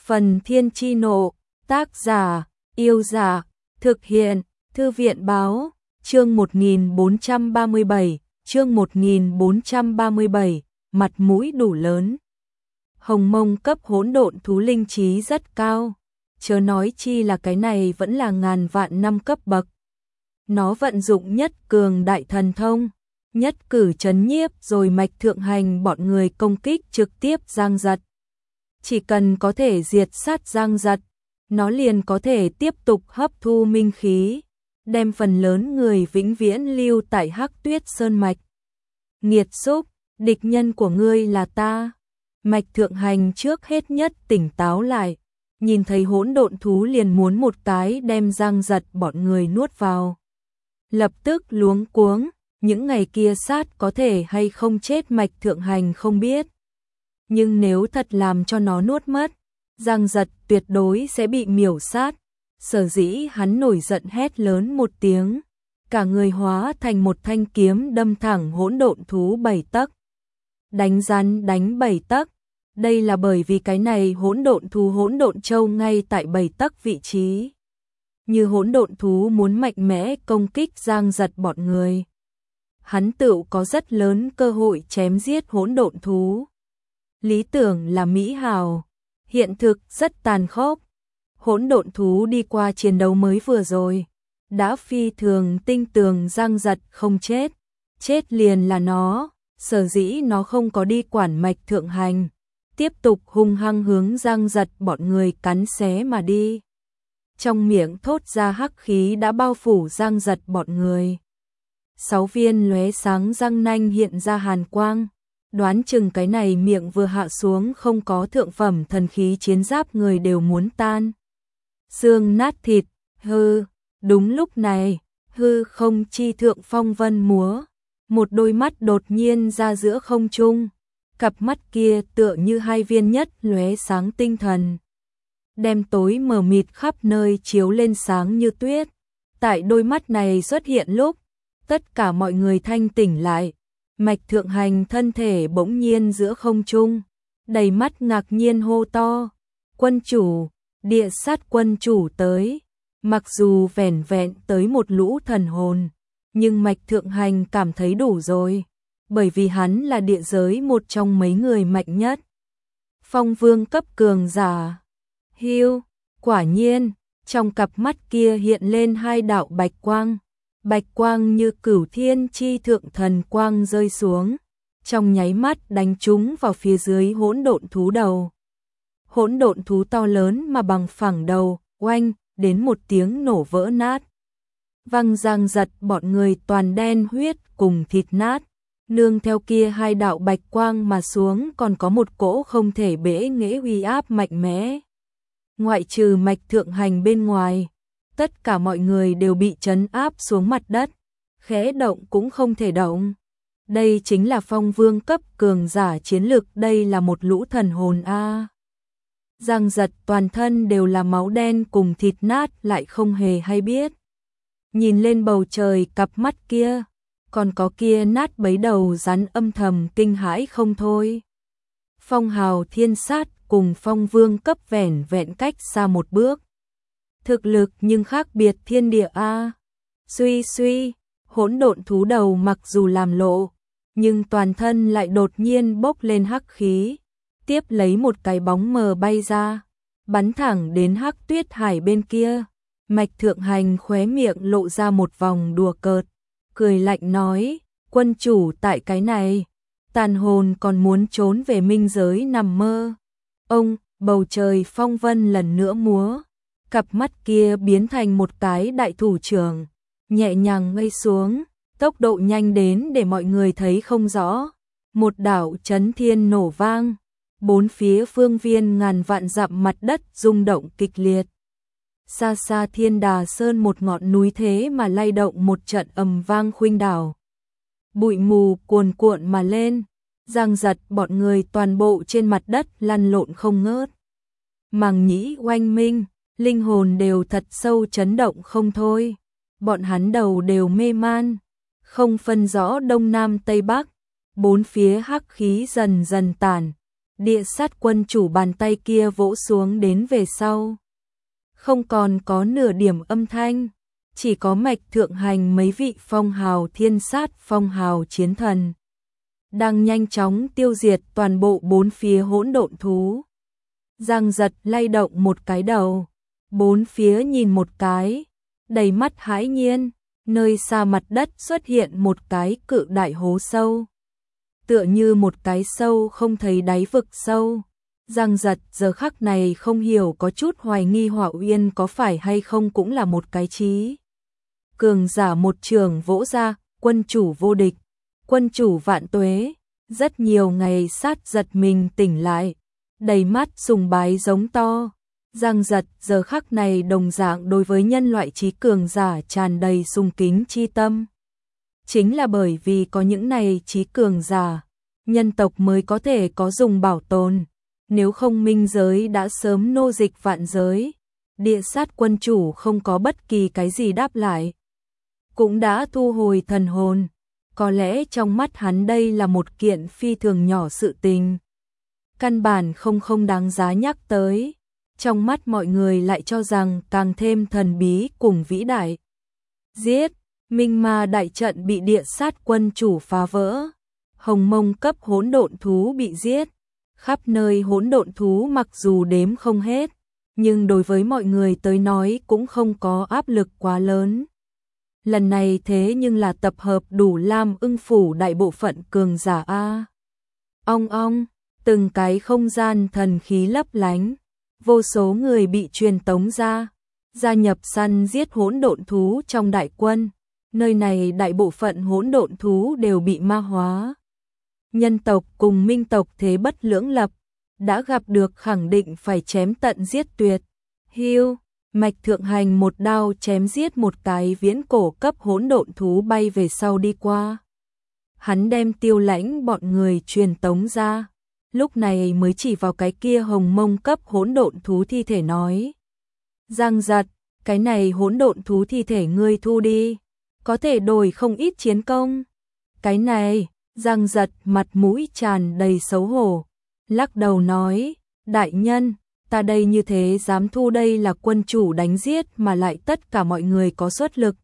Phần Thiên Chi Nộ, tác giả, Yêu Dạ, thực hiện, Thư viện Báo, chương 1437, chương 1437, mặt mũi đủ lớn. Hồng Mông cấp hỗn độn thú linh trí rất cao, chớ nói chi là cái này vẫn là ngàn vạn năm cấp bậc. Nó vận dụng nhất cường đại thần thông, nhất cử chấn nhiếp rồi mạch thượng hành bọn người công kích trực tiếp Giang Giật. Chỉ cần có thể diệt sát Giang Giật, nó liền có thể tiếp tục hấp thu minh khí, đem phần lớn người vĩnh viễn lưu tại Hắc Tuyết Sơn Mạch. Nghiệt xúc, địch nhân của ngươi là ta. Mạch thượng hành trước hết nhất tỉnh táo lại, nhìn thấy hỗn độn thú liền muốn một cái đem Giang Giật bọn người nuốt vào. Lập tức luống cuống, những ngày kia sát có thể hay không chết Mạch thượng hành không biết. Nhưng nếu thật làm cho nó nuốt mất, Giang Giật tuyệt đối sẽ bị miểu sát. Sở dĩ hắn nổi giận hét lớn một tiếng, cả người hóa thành một thanh kiếm đâm thẳng hỗn độn thú 7 tấc. Đánh rắn đánh 7 tấc, đây là bởi vì cái này hỗn độn thú hỗn độn châu ngay tại 7 tấc vị trí. Như hỗn độn thú muốn mạnh mẽ công kích Giang Giật bọn người, hắn tự có rất lớn cơ hội chém giết hỗn độn thú. Lý tưởng là mỹ hào, hiện thực rất tàn khốc. Hỗn độn thú đi qua chiến đấu mới vừa rồi, đã phi thường tinh tường Giang Giật không chết, chết liền là nó, sở dĩ nó không có đi quản Mạch thượng hành, tiếp tục hung hăng hướng Giang Giật bọn người cắn xé mà đi. Trong miệng thốt ra hắc khí đã bao phủ Giang Giật bọn người. 6 viên lóe sáng răng nanh hiện ra hàn quang, đoán chừng cái này miệng vừa hạ xuống không có thượng phẩm thần khí chiến giáp người đều muốn tan xương nát thịt. Hư, đúng lúc này, hư không chi thượng phong vân múa, một đôi mắt đột nhiên ra giữa không trung, cặp mắt kia tựa như hai viên nhất lóe sáng tinh thần, đem tối mờ mịt khắp nơi chiếu lên sáng như tuyết. Tại đôi mắt này xuất hiện lúc, tất cả mọi người thanh tỉnh lại. Mạch thượng hành thân thể bỗng nhiên giữa không trung, đầy mắt ngạc nhiên hô to: "Quân chủ, địa sát quân chủ tới!" Mặc dù vẻn vẹn tới một lũ thần hồn, nhưng Mạch thượng hành cảm thấy đủ rồi, bởi vì hắn là địa giới một trong mấy người mạnh nhất. Phong vương cấp cường giả. Hiu, quả nhiên, trong cặp mắt kia hiện lên hai đạo bạch quang. Bạch quang như cửu thiên chi thượng thần quang rơi xuống, trong nháy mắt đánh trúng vào phía dưới hỗn độn thú đầu. Hỗn độn thú to lớn mà bằng phẳng đầu, oanh, đến một tiếng nổ vỡ nát. Văng Giang Giật bọn người toàn đen huyết cùng thịt nát, nương theo kia hai đạo bạch quang mà xuống còn có một cỗ không thể bẽ nghễ uy áp mạnh mẽ. Ngoại trừ Mạch thượng hành bên ngoài, tất cả mọi người đều bị trấn áp xuống mặt đất, khẽ động cũng không thể động. Đây chính là phong vương cấp cường giả chiến lực, đây là một lũ thần hồn a. Giang Giật toàn thân đều là máu đen cùng thịt nát lại không hề hay biết. Nhìn lên bầu trời cặp mắt kia, còn có kia nát bấy đầu rắn âm thầm kinh hãi không thôi. Phong hào thiên sát cùng phong vương cấp vẻn vẹn cách xa một bước. Thực lực nhưng khác biệt thiên địa a. Suy suy, hỗn độn thú đầu mặc dù làm lộ, nhưng toàn thân lại đột nhiên bốc lên hắc khí, tiếp lấy một cái bóng mờ bay ra, bắn thẳng đến Hắc Tuyết Hải bên kia. Mạch thượng hành khóe miệng lộ ra một vòng đùa cợt, cười lạnh nói: "Quân chủ tại cái này, tàn hồn còn muốn trốn về minh giới nằm mơ." Ông, bầu trời phong vân lần nữa múa, cặp mắt kia biến thành một cái đại thủ trưởng, nhẹ nhàng ngây xuống, tốc độ nhanh đến để mọi người thấy không rõ. Một đạo chấn thiên nổ vang, bốn phía phương viên ngàn vạn dặm mặt đất rung động kịch liệt. Xa xa Thiên Đà Sơn một ngọn núi thế mà lay động một trận ầm vang khuynh đảo. Bụi mù cuồn cuộn mà lên, Giang Giật bọn người toàn bộ trên mặt đất lăn lộn không ngớt. Màng nhĩ oanh minh, linh hồn đều thật sâu chấn động không thôi. Bọn hắn đầu đều mê man, không phân rõ đông nam tây bắc, bốn phía hắc khí dần dần tàn, Địa sát quân chủ bàn tay kia vỗ xuống đến về sau. Không còn có nửa điểm âm thanh, chỉ có Mạch Thượng Hành mấy vị phong hào thiên sát phong hào chiến thần đang nhanh chóng tiêu diệt toàn bộ bốn phía hỗn độn thú. Giang Giật lay động một cái đầu, bốn phía nhìn một cái, đầy mắt hãi nhiên, nơi xa mặt đất xuất hiện một cái cự đại hố sâu. Tựa như một cái sâu không thấy đáy vực sâu. Giang Giật giờ khắc này không hiểu có chút hoài nghi Hỏa Uyên có phải hay không cũng là một cái trí cường giả một trường vỗ ra, quân chủ vô địch, quân chủ vạn tuế. Rất nhiều ngày sát giật mình tỉnh lại, đầy mắt sùng bái giống to. Giang Giật giờ khắc này đồng dạng đối với nhân loại trí cường giả tràn đầy sùng kính chi tâm. Chính là bởi vì có những này trí cường giả, nhân tộc mới có thể có dùng bảo tồn. Nếu không minh giới đã sớm nô dịch vạn giới. Địa sát quân chủ không có bất kỳ cái gì đáp lại, cũng đã thu hồi thần hồn. Có lẽ trong mắt hắn đây là một kiện phi thường nhỏ sự tình, căn bản không đáng giá nhắc tới. Trong mắt mọi người lại cho rằng càng thêm thần bí cùng vĩ đại. Giết, Minh Ma đại trận bị địa sát quân chủ phá vỡ. Hồng Mông cấp hỗn độn thú bị giết. Khắp nơi hỗn độn thú mặc dù đếm không hết, nhưng đối với mọi người tới nói cũng không có áp lực quá lớn. Lần này thế nhưng là tập hợp đủ Lam Ưng phủ đại bộ phận cường giả a. Ong ong, từng cái không gian thần khí lấp lánh, vô số người bị truyền tống ra, gia nhập săn giết hỗn độn thú trong đại quân. Nơi này đại bộ phận hỗn độn thú đều bị ma hóa. Nhân tộc cùng minh tộc thế bất lưỡng lập, đã gặp được khẳng định phải chém tận giết tuyệt. Hiu, Mạch Thượng Hành một đao chém giết một cái viễn cổ cấp hỗn độn thú bay về sau đi qua. Hắn đem Tiêu Lãnh bọn người truyền tống ra, lúc này mới chỉ vào cái kia Hồng Mông cấp hỗn độn thú thi thể nói: Giang Giật, cái này hỗn độn thú thi thể ngươi thu đi, có thể đổi không ít chiến công. Cái này, Giang Giật mặt mũi tràn đầy xấu hổ, lắc đầu nói: đại nhân, ta đây như thế dám thu, đây là quân chủ đánh giết mà lại tất cả mọi người có xuất lực.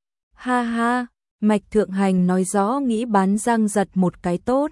Ha ha, Mạch Thượng Hành nói rõ nghĩ bán Giang Giật một cái tốt.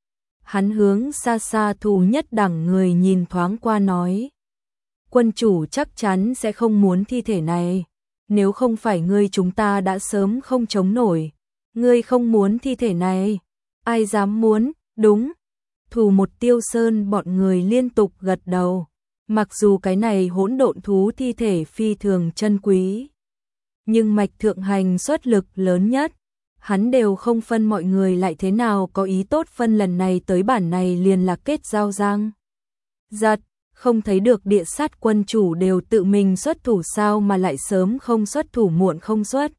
Hắn hướng xa xa thù nhất đẳng người nhìn thoáng qua nói: quân chủ chắc chắn sẽ không muốn thi thể này, nếu không phải ngươi chúng ta đã sớm không chống nổi. Ngươi không muốn thi thể này, ai dám muốn, đúng. Thù một Tiêu Sơn bọn người liên tục gật đầu. Mặc dù cái này hỗn độn thú thi thể phi thường chân quý, nhưng Mạch Thượng Hành xuất lực lớn nhất, hắn đều không phân mọi người lại thế nào có ý tốt phân lần này tới bản này liền là kết giao Giang Giật, không thấy được địa sát quân chủ đều tự mình xuất thủ sao mà lại sớm không xuất thủ muộn không xuất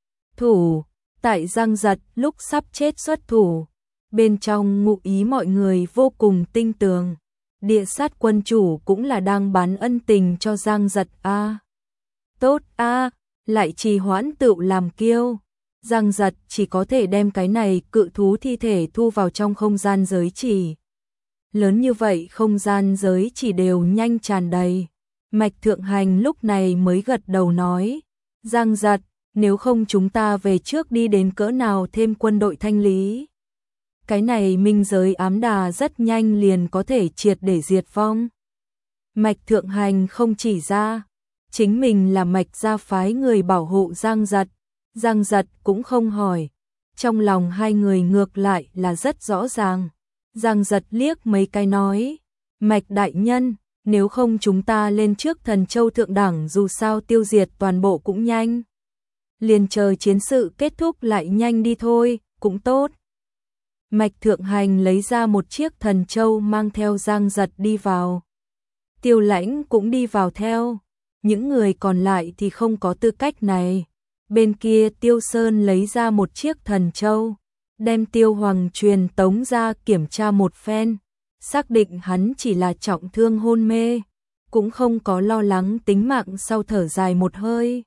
thủ. Tại Giang Giật lúc sắp chết xuất thủ, bên trong ngụ ý mọi người vô cùng tinh tường. Địa sát quân chủ cũng là đang bán ân tình cho Giang Giật a. Tốt a, lại trì hoãn tựu làm kiêu. Giang Giật chỉ có thể đem cái này cự thú thi thể thu vào trong không gian giới chỉ. Lớn như vậy không gian giới chỉ đều nhanh tràn đầy. Mạch Thượng Hành lúc này mới gật đầu nói: Giang Giật, nếu không chúng ta về trước đi, đến cỡ nào thêm quân đội thanh lý. Cái này minh giới ám đà rất nhanh liền có thể triệt để diệt vong. Mạch Thượng Hành không chỉ ra, chính mình là Mạch gia phái người bảo hộ Giang Giật. Giang Giật cũng không hỏi, trong lòng hai người ngược lại là rất rõ ràng. Giang Giật liếc mấy cái nói: Mạch đại nhân, nếu không chúng ta lên trước Thần Châu thượng đẳng, dù sao tiêu diệt toàn bộ cũng nhanh. Liền chờ chiến sự kết thúc lại nhanh đi thôi, cũng tốt. Mạch Thượng Hành lấy ra một chiếc Thần Châu mang theo Giang Giật đi vào. Tiêu Lãnh cũng đi vào theo, những người còn lại thì không có tư cách này. Bên kia Tiêu Sơn lấy ra một chiếc Thần Châu, đem Tiêu Hoàng truyền tống ra kiểm tra một phen, xác định hắn chỉ là trọng thương hôn mê, cũng không có lo lắng tính mạng, sau thở dài một hơi.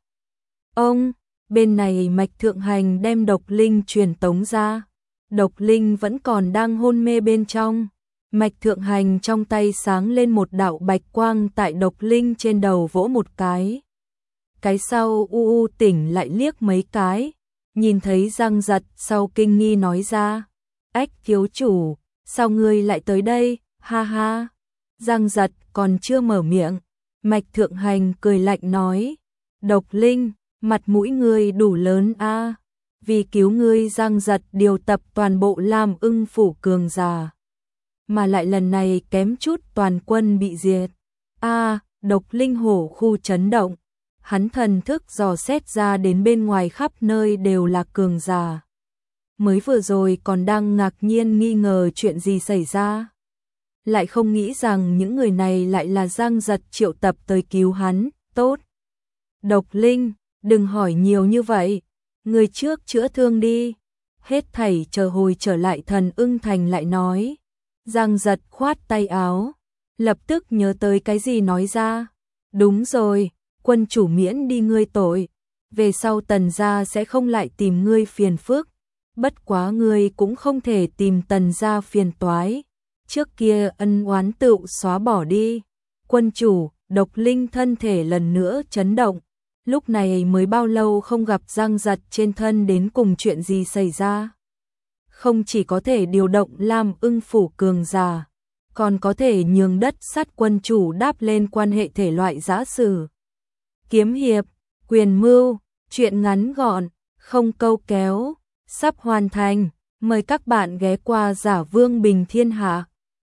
Bên này Mạch Thượng Hành đem Độc Linh truyền tống ra. Độc Linh vẫn còn đang hôn mê bên trong, Mạch Thượng Hành trong tay sáng lên một đạo bạch quang tại Độc Linh trên đầu vỗ một cái. Cái sau u tỉnh lại liếc mấy cái, nhìn thấy Giang Giật sau kinh nghi nói ra, ách thiếu chủ, sao ngươi lại tới đây, ha ha. Giang Giật còn chưa mở miệng, Mạch Thượng Hành cười lạnh nói, Độc Linh, mặt mũi ngươi đủ lớn a, vì cứu ngươi Giang Giật điều tập toàn bộ Lam Ưng phủ cường giả, mà lại lần này kém chút toàn quân bị diệt. A, Độc Linh hổ khu chấn động, hắn thần thức dò xét ra đến bên ngoài khắp nơi đều là cường giả. Mới vừa rồi còn đang ngạc nhiên nghi ngờ chuyện gì xảy ra, lại không nghĩ rằng những người này lại là Giang Giật triệu tập tới cứu hắn. Tốt, Độc Linh, đừng hỏi nhiều như vậy, người trước chữa thương đi, hết thảy chờ hồi trở lại Thần Ưng Thành lại nói. Giang Giật khoát tay áo, lập tức nhớ tới cái gì nói ra, đúng rồi, quân chủ miễn đi ngươi tội, về sau Tần gia sẽ không lại tìm ngươi phiền phức, bất quá ngươi cũng không thể tìm Tần gia phiền toái, trước kia ân oán tựu xóa bỏ đi. Quân chủ, Độc Linh thân thể lần nữa chấn động, lúc này mới bao lâu không gặp Giang Giật trên thân đến cùng chuyện gì xảy ra. Không chỉ có thể điều động Lam Ưng phủ cường giả, còn có thể nhường đất sắt quân chủ đáp lên quan hệ thể loại giã sử. Kiếm hiệp, quyền mưu, chuyện ngắn gọn, không câu kéo, sắp hoàn thành, mời các bạn ghé qua Giả Vương Bình Thiên Hạ.